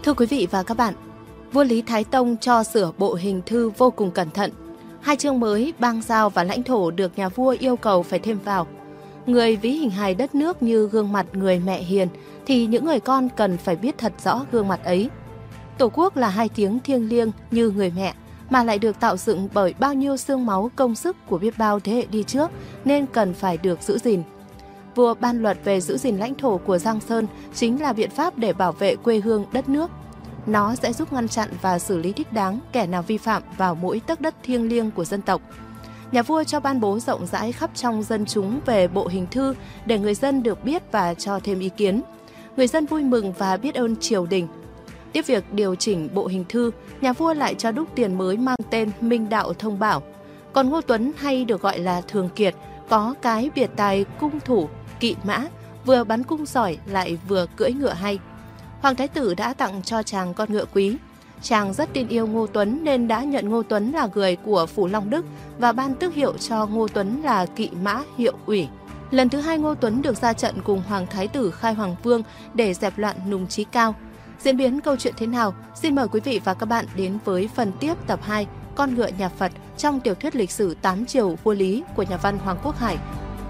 Thưa quý vị và các bạn, vua Lý Thái Tông cho sửa bộ hình thư vô cùng cẩn thận. 2 chương mới, bang giao và lãnh thổ được nhà vua yêu cầu phải thêm vào. Người ví hình hài đất nước như gương mặt người mẹ hiền, thì những người con cần phải biết thật rõ gương mặt ấy. Tổ quốc là 2 tiếng thiêng liêng như người mẹ, mà lại được tạo dựng bởi bao nhiêu xương máu công sức của biết bao thế hệ đi trước, nên cần phải được giữ gìn. Vua ban luật về giữ gìn lãnh thổ của Giang Sơn chính là biện pháp để bảo vệ quê hương đất nước. Nó sẽ giúp ngăn chặn và xử lý thích đáng kẻ nào vi phạm vào mỗi tấc đất thiêng liêng của dân tộc. Nhà vua cho ban bố rộng rãi khắp trong dân chúng về bộ hình thư để người dân được biết và cho thêm ý kiến. Người dân vui mừng và biết ơn triều đình. Tiếp việc điều chỉnh bộ hình thư, nhà vua lại cho đúc tiền mới mang tên Minh Đạo Thông Bảo. Còn Ngô Tuấn hay được gọi là Thường Kiệt, có cái biệt tài cung thủ, kỵ mã, vừa bắn cung giỏi lại vừa cưỡi ngựa hay. Hoàng thái tử đã tặng cho chàng con ngựa quý. Chàng rất tin yêu Ngô Tuấn nên đã nhận Ngô Tuấn là người của phủ Long Đức và ban tước hiệu cho Ngô Tuấn là kỵ mã hiệu ủy. Lần thứ 2 Ngô Tuấn được ra trận cùng Hoàng thái tử Khai Hoàng Vương để dẹp loạn Nùng Chí Cao. Diễn biến câu chuyện thế nào? Xin mời quý vị và các bạn đến với phần tiếp tập 2 Con ngựa nhà Phật trong tiểu thuyết lịch sử 8 triều vua Lý của nhà văn Hoàng Quốc Hải.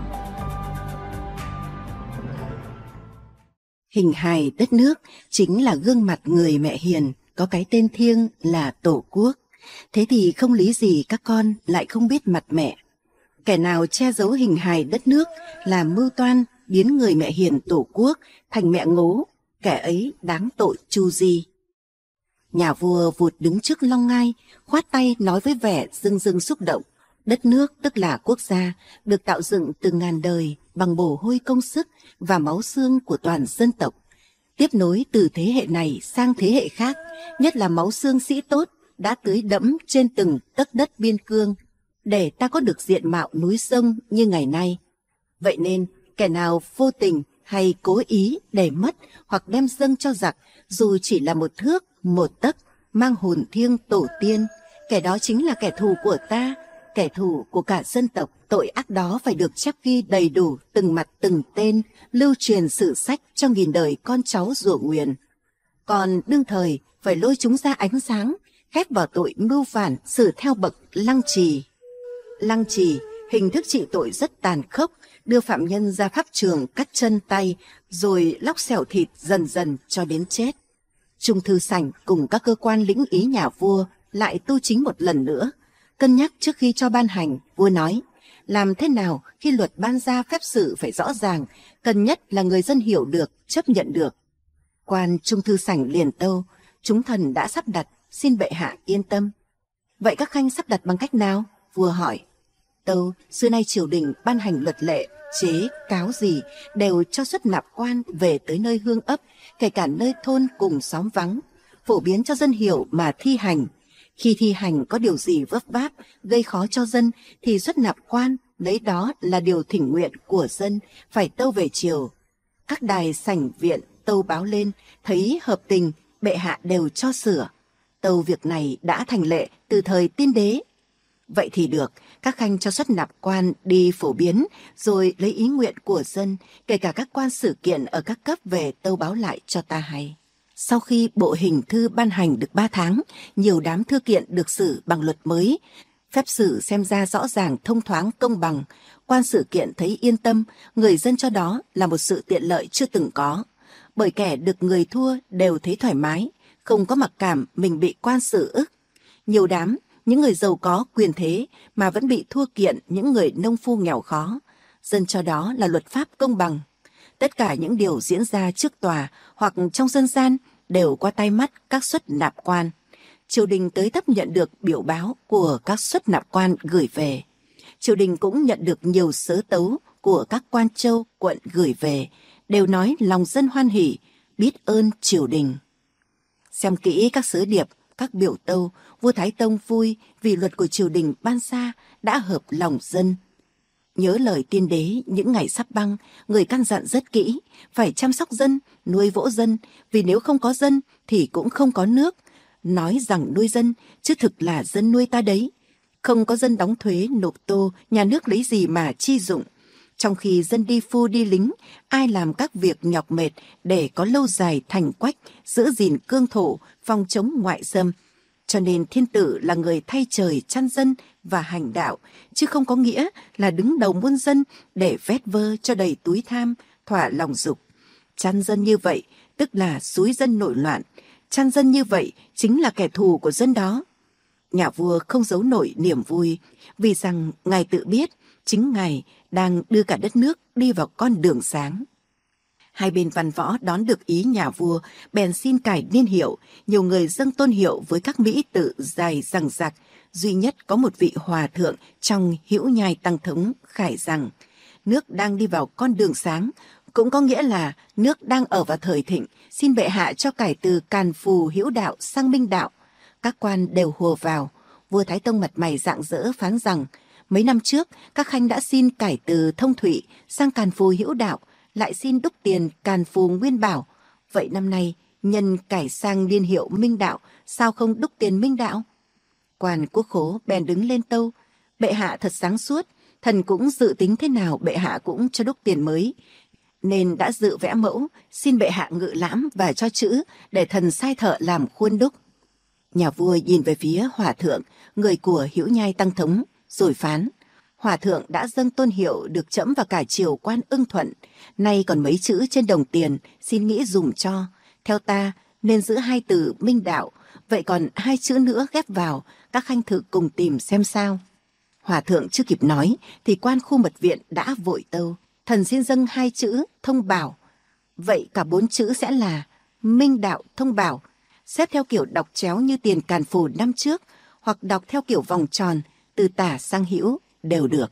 Hình hài đất nước chính là gương mặt người mẹ hiền, có cái tên thiêng là Tổ quốc. Thế thì không lý gì các con lại không biết mặt mẹ. Kẻ nào che giấu hình hài đất nước là mưu toan biến người mẹ hiền Tổ quốc thành mẹ ngố, kẻ ấy đáng tội chu di. Nhà vua vụt đứng trước long ngai, khoát tay nói với vẻ rưng rưng xúc động. Đất nước tức là quốc gia, được tạo dựng từ ngàn đời bằng mồ hôi công sức và máu xương của toàn dân tộc. Tiếp nối từ thế hệ này sang thế hệ khác, nhất là máu xương sĩ tốt đã tưới đẫm trên từng tấc đất biên cương, để ta có được diện mạo núi sông như ngày nay. Vậy nên, kẻ nào vô tình hay cố ý để mất hoặc đem dâng cho giặc, dù chỉ là một thước, một tấc, mang hồn thiêng tổ tiên, kẻ đó chính là kẻ thù của ta, kẻ thù của cả dân tộc. Tội ác đó phải được chép ghi đầy đủ từng mặt từng tên, lưu truyền sử sách cho nghìn đời con cháu rủa nguyền. Còn đương thời phải lôi chúng ra ánh sáng, khép vào tội mưu phản, xử theo bậc lăng trì. Lăng trì, hình thức trị tội rất tàn khốc, đưa phạm nhân ra pháp trường cắt chân tay, rồi lóc xẻo thịt dần dần cho đến chết. Trung thư sảnh cùng các cơ quan lĩnh ý nhà vua lại tu chính một lần nữa. Cân nhắc trước khi cho ban hành, vua nói, làm thế nào khi luật ban ra phép xử phải rõ ràng, cần nhất là người dân hiểu được, chấp nhận được. Quan trung thư sảnh liền tâu, chúng thần đã sắp đặt, xin bệ hạ yên tâm. Vậy các khanh sắp đặt bằng cách nào? Vua hỏi. Tâu, xưa nay triều đình ban hành luật lệ, chế, cáo gì đều cho xuất nạp quan về tới nơi hương ấp, kể cả nơi thôn cùng xóm vắng, phổ biến cho dân hiểu mà thi hành. Khi thi hành có điều gì vấp váp, gây khó cho dân thì xuất nạp quan, lấy đó là điều thỉnh nguyện của dân, phải tâu về triều. Các đài sảnh viện tâu báo lên, thấy hợp tình, bệ hạ đều cho sửa. Tâu việc này đã thành lệ từ thời tiên đế. Vậy thì được, các khanh cho xuất nạp quan đi phổ biến, rồi lấy ý nguyện của dân, kể cả các quan sự kiện ở các cấp về tâu báo lại cho ta hay. Sau khi bộ hình thư ban hành được 3 tháng, nhiều đám thư kiện được xử bằng luật mới. Phép xử xem ra rõ ràng, thông thoáng, công bằng. Quan sự kiện thấy yên tâm, người dân cho đó là một sự tiện lợi chưa từng có. Bởi kẻ được người thua đều thấy thoải mái, không có mặc cảm mình bị quan xử ức. Nhiều đám, những người giàu có quyền thế mà vẫn bị thua kiện những người nông phu nghèo khó. Dân cho đó là luật pháp công bằng. Tất cả những điều diễn ra trước tòa hoặc trong dân gian đều qua tay mắt các xuất nạp quan. Triều đình tới tấp nhận được biểu báo của các xuất nạp quan gửi về. Triều đình cũng nhận được nhiều sớ tấu của các quan châu, quận gửi về, đều nói lòng dân hoan hỉ, biết ơn triều đình. Xem kỹ các sớ điệp, các biểu tâu, vua Thái Tông vui vì luật của triều đình ban ra đã hợp lòng dân. Nhớ lời tiên đế những ngày sắp băng, người căn dặn rất kỹ, phải chăm sóc dân, nuôi vỗ dân, vì nếu không có dân thì cũng không có nước. Nói rằng nuôi dân, chứ thực là dân nuôi ta đấy. Không có dân đóng thuế, nộp tô, nhà nước lấy gì mà chi dụng. Trong khi dân đi phu đi lính, ai làm các việc nhọc mệt để có lâu dài thành quách, giữ gìn cương thổ, phòng chống ngoại xâm. Cho nên thiên tử là người thay trời chăn dân và hành đạo, chứ không có nghĩa là đứng đầu muôn dân để vét vơ cho đầy túi tham, thỏa lòng dục. Chăn dân như vậy tức là xúi dân nội loạn, chăn dân như vậy chính là kẻ thù của dân đó. Nhà vua không giấu nổi niềm vui, vì rằng ngài tự biết chính ngài đang đưa cả đất nước đi vào con đường sáng. Hai bên văn võ đón được ý nhà vua, bèn xin cải niên hiệu. Nhiều người dâng tôn hiệu với các mỹ tự dài dằng dặc. Duy nhất có một vị hòa thượng trong Hữu Nhai Tăng Thống khải rằng nước đang đi vào con đường sáng, cũng có nghĩa là nước đang ở vào thời thịnh. Xin bệ hạ cho cải từ càn phù hữu đạo sang minh đạo. Các quan đều hùa vào. Vua Thái Tông mặt mày rạng rỡ phán rằng mấy năm trước các khanh đã xin cải từ thông thủy sang càn phù hữu đạo, lại xin đúc tiền càn phù nguyên bảo. Vậy năm nay nhân cải sang niên hiệu minh đạo, sao không đúc tiền minh đạo? Quan Quốc Khố bèn đứng lên tâu: bệ hạ thật sáng suốt, thần cũng dự tính thế nào bệ hạ cũng cho đúc tiền mới, nên đã dự vẽ mẫu, xin bệ hạ ngự lãm và cho chữ để thần sai thợ làm khuôn đúc. Nhà vua nhìn về phía hòa thượng, người của Hữu Nhai Tăng Thống, rồi phán: hòa thượng đã dâng tôn hiệu được trẫm và cả triều quan ưng thuận, nay còn mấy chữ trên đồng tiền, xin nghĩ dùng cho. Theo ta nên giữ hai từ minh đạo, vậy còn hai chữ nữa ghép vào, các khanh thử cùng tìm xem sao. Hòa thượng chưa kịp nói thì quan khu mật viện đã vội tâu: thần xin dâng hai chữ thông bảo. Vậy cả bốn chữ sẽ là minh đạo thông bảo, xếp theo kiểu đọc chéo như tiền càn phù năm trước, hoặc đọc theo kiểu vòng tròn từ tả sang hữu đều được.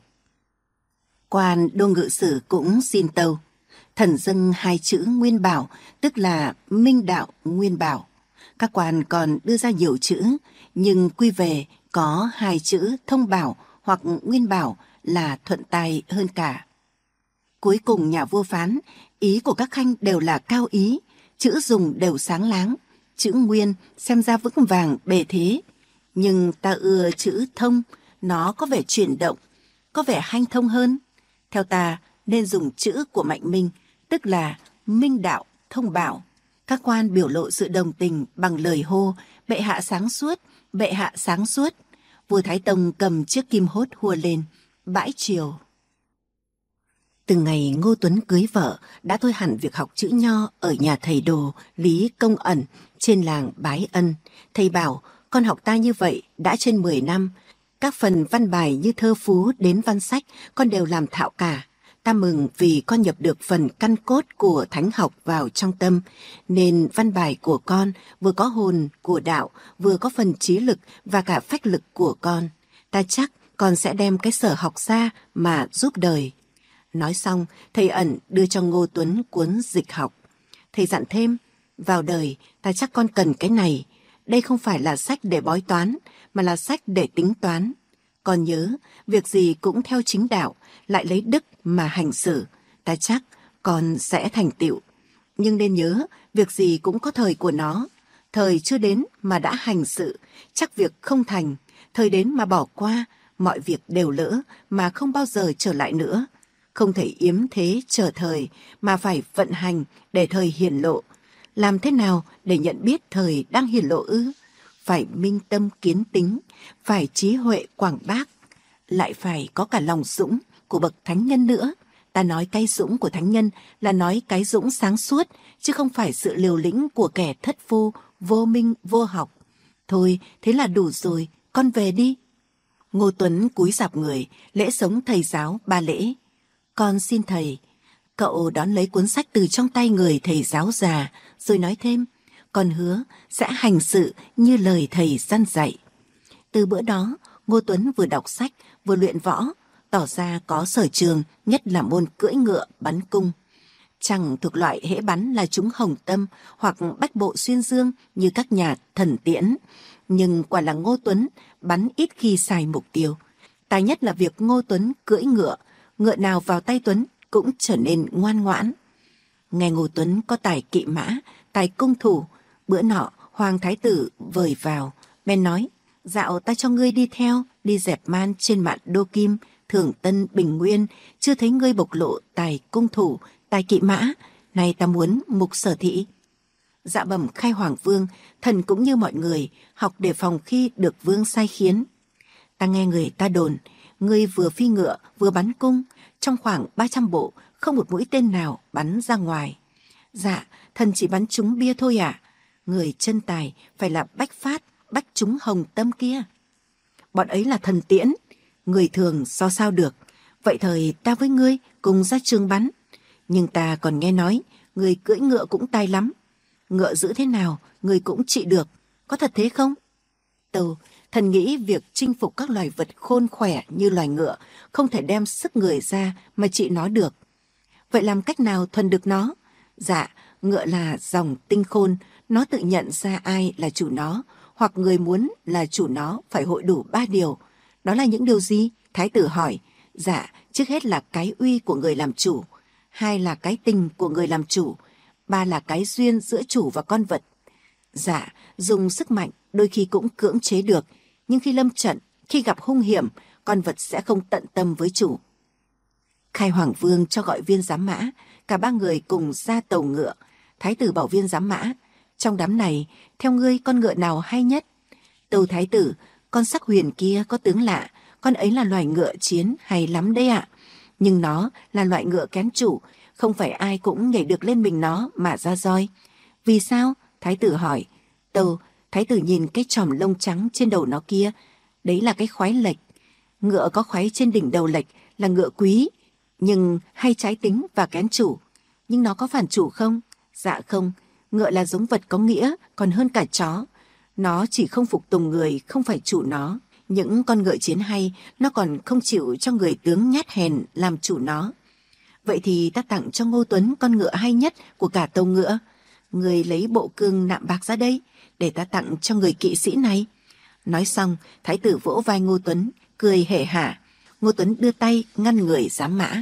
Quan đô ngự sử cũng xin tâu: thần dâng hai chữ nguyên bảo, tức là minh đạo nguyên bảo. Các quan còn đưa ra nhiều chữ, nhưng quy về có hai chữ thông bảo hoặc nguyên bảo là thuận tai hơn cả. Cuối cùng nhà vua phán: ý của các khanh đều là cao ý, chữ dùng đều sáng láng, chữ nguyên xem ra vững vàng bề thế, nhưng ta ưa chữ thông, nó có vẻ chuyển động, có vẻ hanh thông hơn. Theo ta nên dùng chữ của Mạnh Minh, tức là minh đạo thông bảo. Các quan biểu lộ sự đồng tình bằng lời hô: bệ hạ sáng suốt, bệ hạ sáng suốt. Vua Thái Tông cầm chiếc kim hốt hùa lên, bãi triều. Từ ngày Ngô Tuấn cưới vợ, đã thôi hẳn việc học chữ nho ở nhà thầy đồ Lý Công Ẩn trên làng Bái Ân. Thầy bảo: con học ta như vậy đã trên 10 năm. Các phần văn bài như thơ phú đến văn sách con đều làm thạo cả. Ta mừng vì con nhập được phần căn cốt của thánh học vào trong tâm, nên văn bài của con vừa có hồn của đạo, vừa có phần trí lực và cả phách lực của con. Ta chắc con sẽ đem cái sở học ra mà giúp đời. Nói xong, thầy Ẩn đưa cho Ngô Tuấn cuốn dịch học. Thầy dặn thêm: vào đời ta chắc con cần cái này. Đây không phải là sách để bói toán, mà là sách để tính toán. Con nhớ, việc gì cũng theo chính đạo, lại lấy đức mà hành xử. Ta chắc con sẽ thành tựu. Nhưng nên nhớ, việc gì cũng có thời của nó. Thời chưa đến mà đã hành sự, chắc việc không thành. Thời đến mà bỏ qua, mọi việc đều lỡ mà không bao giờ trở lại nữa. Không thể yếm thế chờ thời, mà phải vận hành để thời hiển lộ. Làm thế nào để nhận biết thời đang hiển lộ ư? Phải minh tâm kiến tính, phải trí huệ quảng bác, lại phải có cả lòng dũng của bậc thánh nhân nữa. Ta nói cái dũng của thánh nhân là nói cái dũng sáng suốt, chứ không phải sự liều lĩnh của kẻ thất phu, vô minh, vô học. Thôi, thế là đủ rồi, con về đi. Ngô Tuấn cúi rạp người, lễ sống thầy giáo 3 lễ. Con xin thầy. Cậu đón lấy cuốn sách từ trong tay người thầy giáo già, rồi nói thêm: con hứa sẽ hành sự như lời thầy dặn dạy. Từ bữa đó, Ngô Tuấn vừa đọc sách, vừa luyện võ, tỏ ra có sở trường, nhất là môn cưỡi ngựa, bắn cung. Chẳng thuộc loại hễ bắn là trúng hồng tâm hoặc bách bộ xuyên dương như các nhà thần tiễn. Nhưng quả là Ngô Tuấn bắn ít khi sai mục tiêu. Tài nhất là việc Ngô Tuấn cưỡi ngựa, ngựa nào vào tay Tuấn cũng trở nên ngoan ngoãn. Nghe Ngô Tuấn có tài kỵ mã, tài cung thủ, bữa nọ Hoàng Thái Tử vời vào, bèn nói: dạo ta cho ngươi đi theo đi dẹp man trên mạn Đô Kim, Thường Tân, Bình Nguyên, chưa thấy ngươi bộc lộ tài cung thủ, tài kỵ mã, nay ta muốn mục sở thị. Dạ bẩm khai hoàng vương, thần cũng như mọi người, học để phòng khi được vương sai khiến. Ta nghe người ta đồn, ngươi vừa phi ngựa vừa bắn cung, trong khoảng 300 bộ, không một mũi tên nào bắn ra ngoài. Dạ, thần chỉ bắn trúng bia thôi ạ. Người chân tài phải là Bách Phát, Bách trúng Hồng Tâm kia. Bọn ấy là thần tiễn, người thường so sao được. Vậy thời ta với ngươi cùng ra trường bắn. Nhưng ta còn nghe nói, người cưỡi ngựa cũng tài lắm. Ngựa giữ thế nào, người cũng trị được. Có thật thế không? Tâu, thần nghĩ việc chinh phục các loài vật khôn khỏe như loài ngựa không thể đem sức người ra mà trị nó được. Vậy làm cách nào thuần được nó? Dạ, ngựa là dòng tinh khôn, nó tự nhận ra ai là chủ nó, hoặc người muốn là chủ nó phải hội đủ 3 điều. Đó là những điều gì? Thái tử hỏi. Dạ, trước hết là cái uy của người làm chủ, 2 là cái tình của người làm chủ, 3 là cái duyên giữa chủ và con vật. Dạ, dùng sức mạnh đôi khi cũng cưỡng chế được, nhưng khi lâm trận, khi gặp hung hiểm, con vật sẽ không tận tâm với chủ. Khai hoàng vương cho gọi viên giám mã, cả 3 người cùng ra tàu ngựa. Thái tử bảo viên giám mã, trong đám này, theo ngươi con ngựa nào hay nhất? Tâu thái tử, con Sắc Huyền kia có tướng lạ, con ấy là loài ngựa chiến hay lắm đấy ạ. Nhưng nó là loại ngựa kén chủ, không phải ai cũng nhảy được lên mình nó mà ra roi. Vì sao? Thái tử hỏi. Tâu, thái tử nhìn cái chòm lông trắng trên đầu nó kia, đấy là cái khoái lệch. Ngựa có khoái trên đỉnh đầu lệch là ngựa quý, nhưng hay trái tính và kén chủ. Nhưng nó có phản chủ không? Dạ không, ngựa là giống vật có nghĩa còn hơn cả chó. Nó chỉ không phục tùng người, không phải chủ nó. Những con ngựa chiến hay, nó còn không chịu cho người tướng nhát hèn làm chủ nó. Vậy thì ta tặng cho Ngô Tuấn con ngựa hay nhất của cả tâu ngựa. Người lấy bộ cương nạm bạc ra đây, để ta tặng cho người kỵ sĩ này. Nói xong, thái tử vỗ vai Ngô Tuấn, cười hề hả. Ngô Tuấn đưa tay ngăn người giám mã.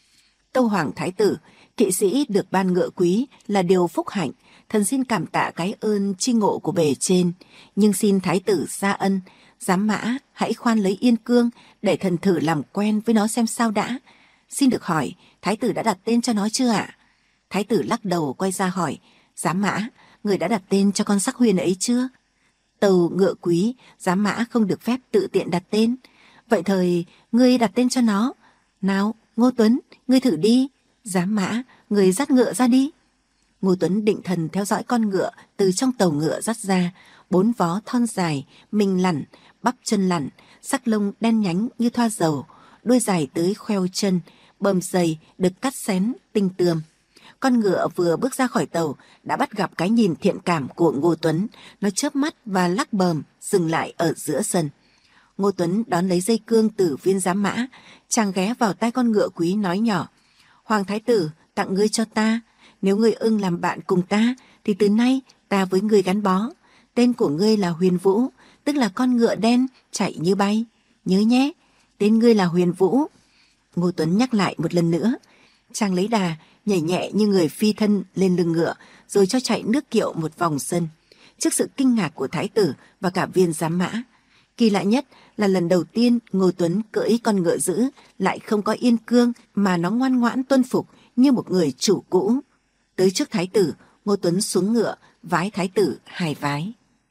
Tâu hoàng thái tử, kỵ sĩ được ban ngựa quý là điều phúc hạnh. Thần xin cảm tạ cái ơn chi ngộ của bề trên, nhưng xin thái tử gia ân, giám mã hãy khoan lấy yên cương để thần thử làm quen với nó xem sao đã. Xin được hỏi, thái tử đã đặt tên cho nó chưa ạ? Thái tử lắc đầu quay ra hỏi, giám mã, người đã đặt tên cho con Sắc Huyền ấy chưa? Tâu ngựa quý, giám mã không được phép tự tiện đặt tên. Vậy thời, ngươi đặt tên cho nó. Nào, Ngô Tuấn, ngươi thử đi. Giám mã, ngươi dắt ngựa ra đi. Ngô Tuấn định thần theo dõi con ngựa từ trong tàu ngựa dắt ra, 4 vó thon dài, mình lẳn, bắp chân lẳn, sắc lông đen nhánh như thoa dầu, đuôi dài tới khoeo chân, bờm dày được cắt xén tinh tươm. Con ngựa vừa bước ra khỏi tàu đã bắt gặp cái nhìn thiện cảm của Ngô Tuấn, nó chớp mắt và lắc bờm dừng lại ở giữa sân. Ngô Tuấn đón lấy dây cương từ viên giám mã, chàng ghé vào tai con ngựa quý nói nhỏ, Hoàng thái tử tặng ngươi cho ta, nếu ngươi ưng làm bạn cùng ta thì từ nay ta với ngươi gắn bó. Tên của ngươi là Huyền Vũ, tức là con ngựa đen chạy như bay. Nhớ nhé, tên ngươi là Huyền Vũ. Ngô Tuấn nhắc lại một lần nữa. Chàng lấy đà, nhảy nhẹ như người phi thân lên lưng ngựa, rồi cho chạy nước kiệu một vòng sân. Trước sự kinh ngạc của thái tử và cả viên giám mã, kỳ lạ nhất là lần đầu tiên Ngô Tuấn cưỡi con ngựa dữ lại không có yên cương mà nó ngoan ngoãn tuân phục như một người chủ cũ. Tới trước thái tử, Ngô Tuấn xuống ngựa, vái thái tử 2 vái.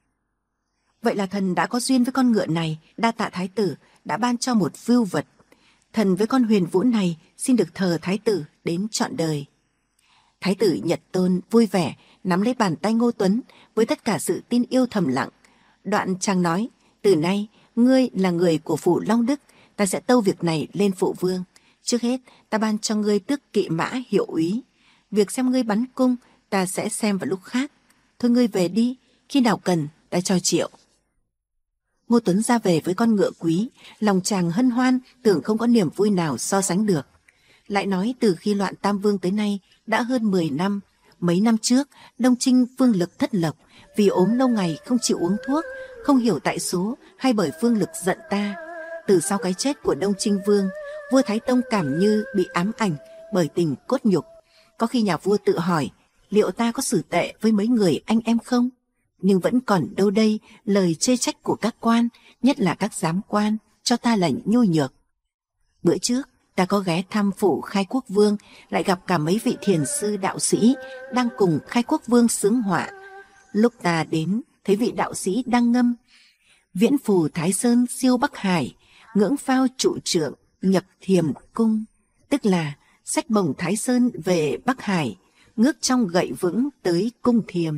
Vậy là thần đã có duyên với con ngựa này, đa tạ thái tử đã ban cho một vưu vật. Thần với con Huyền Vũ này xin được thờ thái tử đến trọn đời. Thái tử Nhật Tôn vui vẻ nắm lấy bàn tay Ngô Tuấn với tất cả sự tin yêu thầm lặng. Đoạn chàng nói, từ nay ngươi là người của phủ Long Đức, ta sẽ tâu việc này lên phụ vương. Trước hết ta ban cho ngươi tước kỵ mã hiệu úy. Việc xem ngươi bắn cung ta sẽ xem vào lúc khác. Thôi ngươi về đi, khi nào cần ta cho triệu. Ngô Tuấn ra về với con ngựa quý, lòng chàng hân hoan, tưởng không có niềm vui nào so sánh được. Lại nói từ khi loạn Tam Vương tới nay đã hơn 10 năm. Mấy năm trước, Đông Trinh Vương Lực thất lộc, vì ốm lâu ngày không chịu uống thuốc, không hiểu tại số hay bởi Vương Lực giận ta. Từ sau cái chết của Đông Trinh Vương, vua Thái Tông cảm như bị ám ảnh bởi tình cốt nhục. Có khi nhà vua tự hỏi, liệu ta có xử tệ với mấy người anh em không? Nhưng vẫn còn đâu đây lời chê trách của các quan, nhất là các giám quan, cho ta là nhu nhược. Bữa trước, ta có ghé thăm phủ Khai Quốc Vương, lại gặp cả mấy vị thiền sư đạo sĩ đang cùng Khai Quốc Vương xướng họa. Lúc ta đến, thấy vị đạo sĩ đang ngâm Viễn phù Thái Sơn siêu Bắc Hải, ngưỡng phao trụ trượng nhập thiềm cung, tức là xách bồng Thái Sơn về Bắc Hải, ngước trong gậy vững tới cung thiềm.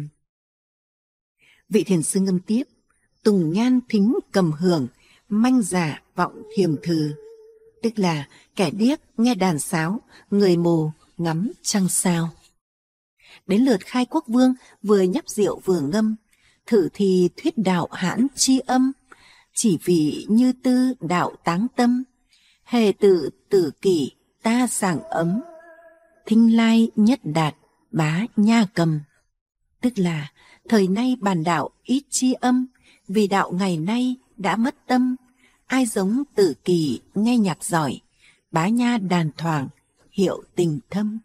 Vị thiền sư ngâm tiếp: tùng nhan thính cầm hưởng, manh giả vọng thiềm thừ, tức là kẻ điếc nghe đàn sáo, người mù ngắm trăng sao. Đến lượt Khai Quốc Vương vừa nhấp rượu vừa ngâm: thử thì thuyết đạo hãn chi âm, chỉ vì như tư đạo táng tâm, hề tự tử kỷ ta sảng ấm, thinh lai nhất đạt bá nha cầm, tức là thời nay bàn đạo ít chi âm, vì đạo ngày nay đã mất tâm, ai giống tử kỳ nghe nhạc giỏi, bá nha đàn thoảng hiệu tình thâm.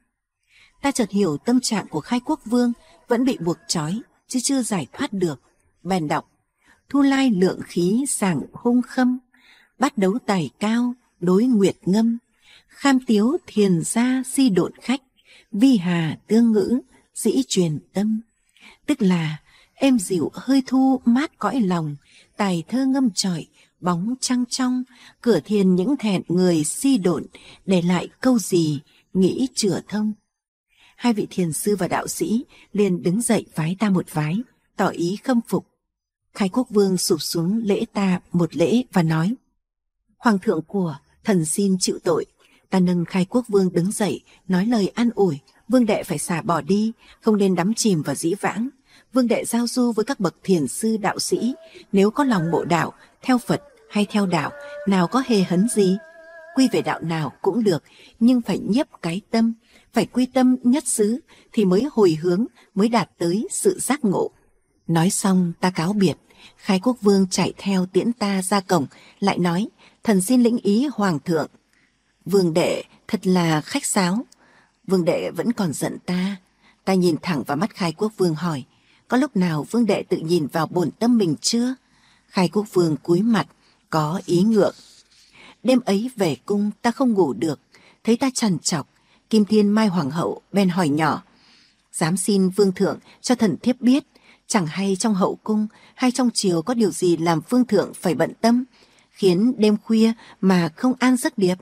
Ta chợt hiểu tâm trạng của Khai Quốc Vương vẫn bị buộc trói chứ chưa giải thoát được, bèn đọc: thu lai lượng khí sảng hung khâm, bắt đấu tài cao đối nguyệt ngâm, kham tiếu thiền gia si độn khách, vi hà tương ngữ dĩ truyền tâm, tức là êm dịu hơi thu mát cõi lòng, tài thơ ngâm trọi bóng trăng trong, cửa thiền những thẹn người si độn, để lại câu gì nghĩ chữa thông. Hai vị thiền sư và đạo sĩ liền đứng dậy vái ta một vái, tỏ ý khâm phục. Khai Quốc Vương sụp xuống lễ ta một lễ và nói: hoàng thượng của thần xin chịu tội. Ta nâng Khai Quốc Vương đứng dậy, nói lời an ủi: vương đệ phải xả bỏ đi, không nên đắm chìm vào dĩ vãng. Vương đệ giao du với các bậc thiền sư đạo sĩ, nếu có lòng mộ đạo, theo Phật hay theo đạo, nào có hề hấn gì. Quy về đạo nào cũng được, nhưng phải nhiếp cái tâm, phải quy tâm nhất xứ thì mới hồi hướng, mới đạt tới sự giác ngộ. Nói xong ta cáo biệt. Khai Quốc Vương chạy theo tiễn ta ra cổng, lại nói: thần xin lĩnh ý hoàng thượng. Vương đệ thật là khách sáo. Vương đệ vẫn còn giận ta. Ta nhìn thẳng vào mắt Khai Quốc Vương hỏi: có lúc nào vương đệ tự nhìn vào bổn tâm mình chưa? Khai Quốc Vương cúi mặt, có ý ngượng. Đêm ấy về cung ta không ngủ được, thấy ta trằn trọc. Kim Thiên Mai Hoàng hậu bèn hỏi nhỏ: dám xin vương thượng cho thần thiếp biết, chẳng hay trong hậu cung hay trong triều có điều gì làm vương thượng phải bận tâm, khiến đêm khuya mà không an giấc điệp.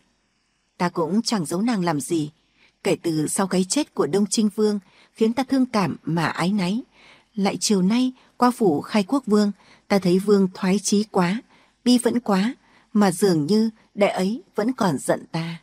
Ta cũng chẳng giấu nàng làm gì. Kể từ sau cái chết của Đông Trinh Vương khiến ta thương cảm mà ái náy. Lại chiều nay qua phủ Khai Quốc Vương, ta thấy vương thoái chí quá, bi vẫn quá, mà dường như đệ ấy vẫn còn giận ta.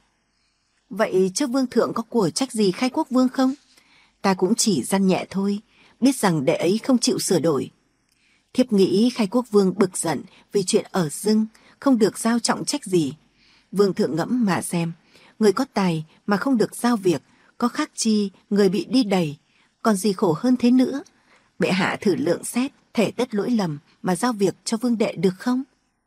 Vậy chứ vương thượng có của trách gì Khai Quốc Vương không? Ta cũng chỉ dăn nhẹ thôi, biết rằng đệ ấy không chịu sửa đổi. Thiếp nghĩ Khai Quốc Vương bực giận vì chuyện ở dưng, không được giao trọng trách gì. Vương thượng ngẫm mà xem, người có tài mà không được giao việc, có khác chi người bị đi đày, còn gì khổ hơn thế nữa. Bệ hạ thử lượng xét, thể tất lỗi lầm mà giao việc cho vương đệ được không?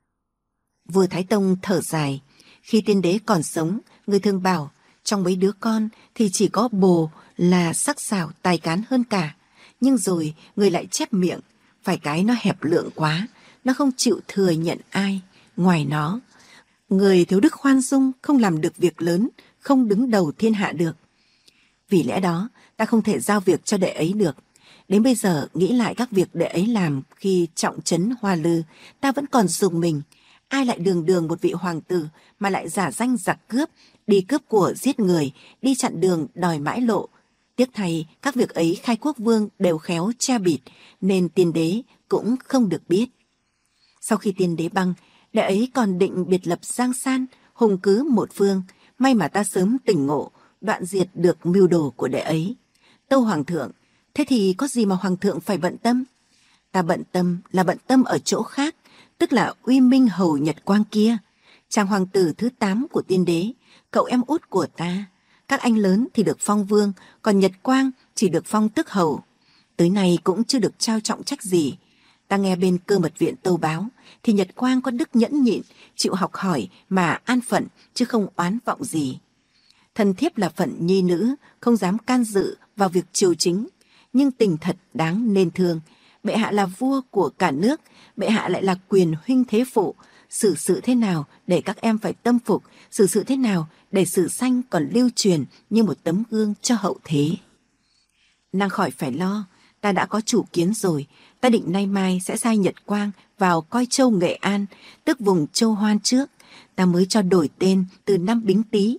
Vua Thái Tông thở dài. Khi tiên đế còn sống, người thường bảo trong mấy đứa con thì chỉ có bồ là sắc sảo tài cán hơn cả. Nhưng rồi người lại chép miệng, phải cái nó hẹp lượng quá, nó không chịu thừa nhận ai ngoài nó. Người thiếu đức khoan dung, không làm được việc lớn, không đứng đầu thiên hạ được. Vì lẽ đó ta không thể giao việc cho đệ ấy được. Đến bây giờ nghĩ lại các việc đệ ấy làm khi trọng trấn Hoa Lư, ta vẫn còn rùng mình. Ai lại đường đường một vị hoàng tử mà lại giả danh giặc cướp, đi cướp của giết người, đi chặn đường đòi mãi lộ. Tiếc thay các việc ấy Khai Quốc Vương đều khéo che bịt, nên tiên đế cũng không được biết. Sau khi tiên đế băng, đệ ấy còn định biệt lập giang san, hùng cứ một phương. May mà ta sớm tỉnh ngộ, đoạn diệt được mưu đồ của đệ ấy. Tâu hoàng thượng, thế thì có gì mà hoàng thượng phải bận tâm? Ta bận tâm là bận tâm ở chỗ khác, tức là Uy Minh hầu Nhật Quang kia, chàng hoàng tử thứ 8 của tiên đế, cậu em út của ta. Các anh lớn thì được phong vương, còn Nhật Quang chỉ được phong tước hầu. Tới nay cũng chưa được trao trọng trách gì. Ta nghe bên Cơ Mật Viện tâu báo, thì Nhật Quang có đức nhẫn nhịn, chịu học hỏi mà an phận, chứ không oán vọng gì. Thần thiếp là phận nhi nữ, không dám can dự vào việc triều chính, nhưng tình thật đáng nên thương. Bệ hạ là vua của cả nước, bệ hạ lại là quyền huynh thế phụ, xử sự thế nào để các em phải tâm phục, xử sự thế nào để sử sanh còn lưu truyền như một tấm gương cho hậu thế. Nàng khỏi phải lo, ta đã có chủ kiến rồi. Ta định nay mai sẽ sai Nhật Quang vào coi châu Nghệ An, tức vùng Châu Hoan trước. Ta mới cho đổi tên từ năm Bính Tý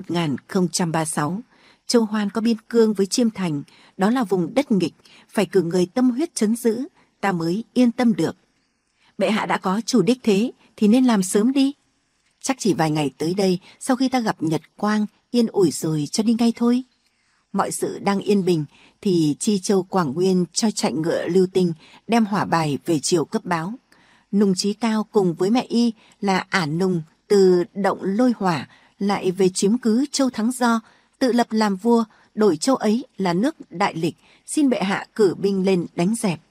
1036. Châu Hoan có biên cương với Chiêm Thành, đó là vùng đất nghịch, phải cử người tâm huyết trấn giữ, ta mới yên tâm được. Bệ hạ đã có chủ đích thế thì nên làm sớm đi. Chắc chỉ vài ngày tới đây, sau khi ta gặp Nhật Quang yên ủi rồi cho đi ngay thôi. Mọi sự đang yên bình thì Chi Châu Quảng Nguyên cho chạy ngựa lưu tinh đem hỏa bài về triều cấp báo. Nùng Chí Cao cùng với mẹ y là Ả Nùng từ động Lôi Hỏa lại về chiếm cứ châu Thắng Do, tự lập làm vua, đổi châu ấy là nước Đại Lịch, xin bệ hạ cử binh lên đánh dẹp.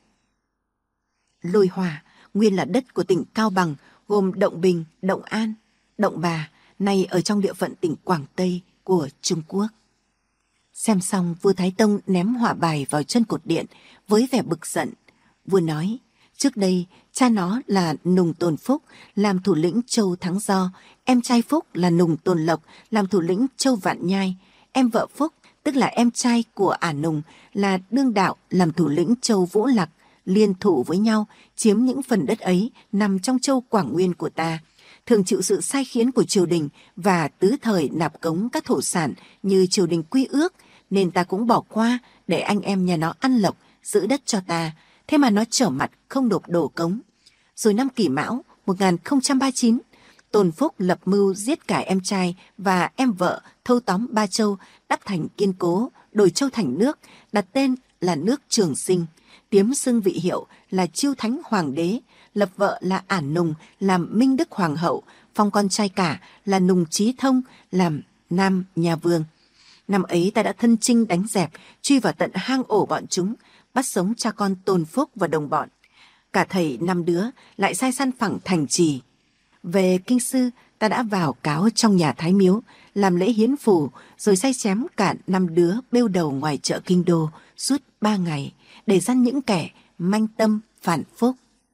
Lôi Hỏa nguyên là đất của tỉnh Cao Bằng, gồm Động Bình, Động An, Động Bà, nay ở trong địa phận tỉnh Quảng Tây của Trung Quốc. Xem xong, vua Thái Tông ném hỏa bài vào chân cột điện với vẻ bực giận. Vua nói, trước đây cha nó là Nùng Tồn Phúc làm thủ lĩnh châu Thắng Do, em trai Phúc là Nùng Tồn Lộc làm thủ lĩnh châu Vạn Nhai, em vợ Phúc tức là em trai của Ả Nùng là Đương Đạo làm thủ lĩnh châu Vũ Lạc, liên thủ với nhau chiếm những phần đất ấy nằm trong châu Quảng Nguyên của ta, thường chịu sự sai khiến của triều đình và tứ thời nạp cống các thổ sản như triều đình quy ước, nên ta cũng bỏ qua để anh em nhà nó ăn lộc, giữ đất cho ta, thế mà nó trở mặt không nộp đồ cống. Rồi năm Kỷ Mão 1039, Tôn Phúc lập mưu giết cả em trai và em vợ, thâu tóm Ba Châu, đắp thành kiên cố, đổi châu thành nước, đặt tên là nước Trường Sinh, tiếm xưng vị hiệu là Chiêu Thánh Hoàng đế, lập vợ là Ả Nùng làm Minh Đức Hoàng hậu, phong con trai cả là Nùng Chí Thông làm Nam Nhà Vương. Năm ấy ta đã thân chinh đánh dẹp, truy vào tận hang ổ bọn chúng, bắt sống cha con Tôn Phúc và đồng bọn. Cả thầy 5 đứa lại sai săn phẳng thành trì. Về kinh sư, ta đã vào cáo trong nhà Thái Miếu, làm lễ hiến phù, rồi say chém cả 5 đứa bêu đầu ngoài chợ Kinh Đô suốt 3 ngày, để dăn những kẻ manh tâm phản phúc.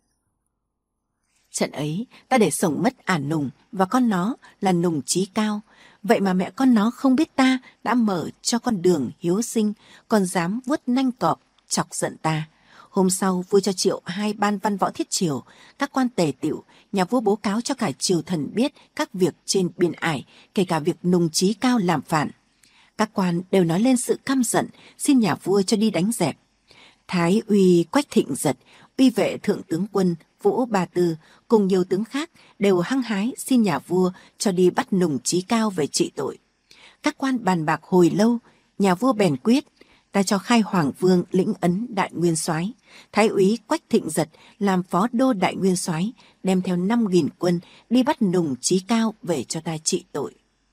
Trận ấy, ta để sống mất Ả Nùng và con nó là Nùng Chí Cao. Vậy mà mẹ con nó không biết ta đã mở cho con đường hiếu sinh, còn dám vuốt nanh cọp, chọc giận ta. Hôm sau, vua cho triệu 2 ban văn võ thiết triều, các quan tề tựu, nhà vua bố cáo cho cả triều thần biết các việc trên biên ải, kể cả việc Nùng Chí Cao làm phản. Các quan đều nói lên sự căm giận, xin nhà vua cho đi đánh dẹp. Thái uy Quách Thịnh Giật, uy vệ thượng tướng quân Vũ Ba Tư cùng nhiều tướng khác đều hăng hái xin nhà vua cho đi bắt Nùng Chí Cao về trị tội. Các quan bàn bạc hồi lâu, nhà vua bèn quyết, ta cho khai Hoàng Vương lĩnh ấn Đại Nguyên Soái, Thái úy Quách Thịnh Giật làm phó đô Đại Nguyên Soái, đem theo 5.000 quân đi bắt Nùng Chí Cao về cho ta trị tội.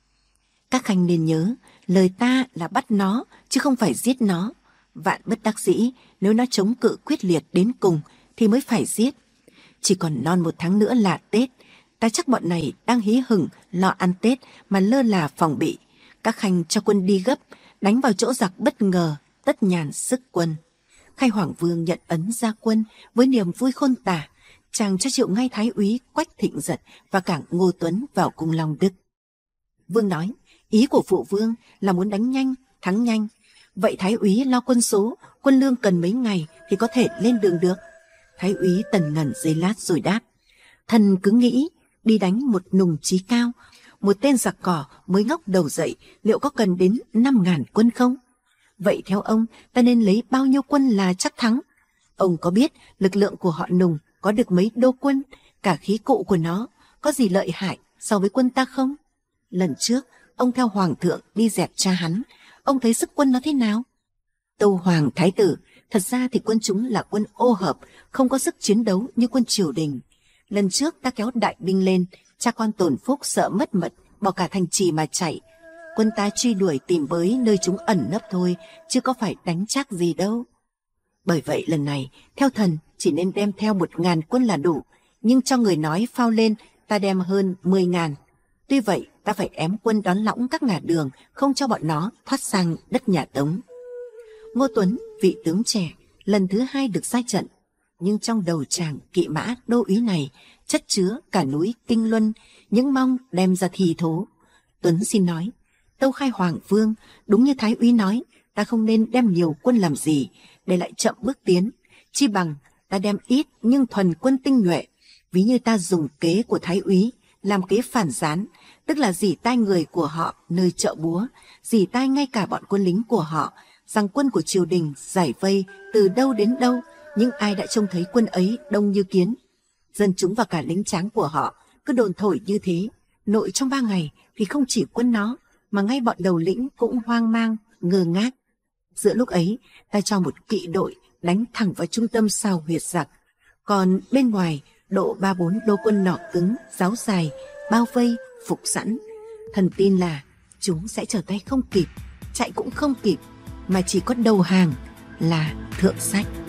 Các khanh nên nhớ, lời ta là bắt nó chứ không phải giết nó. Vạn bất đắc dĩ, nếu nó chống cự quyết liệt đến cùng thì mới phải giết. Chỉ còn non 1 tháng nữa là Tết, ta chắc bọn này đang hí hửng lo ăn Tết mà lơ là phòng bị. Các khanh cho quân đi gấp, đánh vào chỗ giặc bất ngờ, tất nhàn sức quân. Khai Hoàng Vương nhận ấn ra quân với niềm vui khôn tả, chàng cho triệu ngay Thái úy Quách Thịnh Giật và cả Ngô Tuấn vào cung Long Đức. Vương nói, ý của phụ vương là muốn đánh nhanh, thắng nhanh. Vậy Thái úy lo quân số, quân lương cần mấy ngày thì có thể lên đường được. Thái úy tần ngẩn giây lát rồi đáp, thần cứ nghĩ đi đánh một Nùng Chí Cao, một tên giặc cỏ mới ngóc đầu dậy, liệu có cần đến 5.000 quân không? Vậy theo ông, ta nên lấy bao nhiêu quân là chắc thắng? Ông có biết lực lượng của họ Nùng có được mấy đô quân, cả khí cụ của nó có gì lợi hại so với quân ta không? Lần trước, ông theo Hoàng thượng đi dẹp cha hắn, ông thấy sức quân nó thế nào? Tâu Hoàng Thái tử, thật ra thì quân chúng là quân ô hợp, không có sức chiến đấu như quân triều đình. Lần trước ta kéo đại binh lên, cha con Tồn Phúc sợ mất mật, bỏ cả thành trì mà chạy. Quân ta truy đuổi tìm bới nơi chúng ẩn nấp thôi, chứ có phải đánh chắc gì đâu. Bởi vậy lần này, theo thần chỉ nên đem theo 1.000 quân là đủ, nhưng cho người nói phao lên ta đem hơn 10.000. Tuy vậy, ta phải ém quân đón lõng các ngả đường, không cho bọn nó thoát sang đất nhà Tống. Ngô Tuấn, vị tướng trẻ, lần thứ 2 được sai trận, nhưng trong đầu chàng kỵ mã đô úy này chất chứa cả núi Kinh Luân, những mong đem ra thi thố. Tuấn xin nói, tâu khai Hoàng Vương, đúng như Thái úy nói, ta không nên đem nhiều quân làm gì, để lại chậm bước tiến. Chi bằng ta đem ít nhưng thuần quân tinh nhuệ, ví như ta dùng kế của Thái úy, làm kế phản gián, tức là dỉ tai người của họ nơi chợ búa, dỉ tai ngay cả bọn quân lính của họ, rằng quân của triều đình giải vây từ đâu đến đâu, nhưng ai đã trông thấy quân ấy đông như kiến. Dân chúng và cả lính tráng của họ cứ đồn thổi như thế, nội trong 3 ngày thì không chỉ quân nó, mà ngay bọn đầu lĩnh cũng hoang mang, ngơ ngác. Giữa lúc ấy, ta cho một kỵ đội đánh thẳng vào trung tâm sao huyệt giặc, còn bên ngoài độ 3-4 đô quân nỏ cứng, giáo dài, bao vây, phục sẵn. Thần tin là chúng sẽ trở tay không kịp, chạy cũng không kịp, mà chỉ có đầu hàng là thượng sách.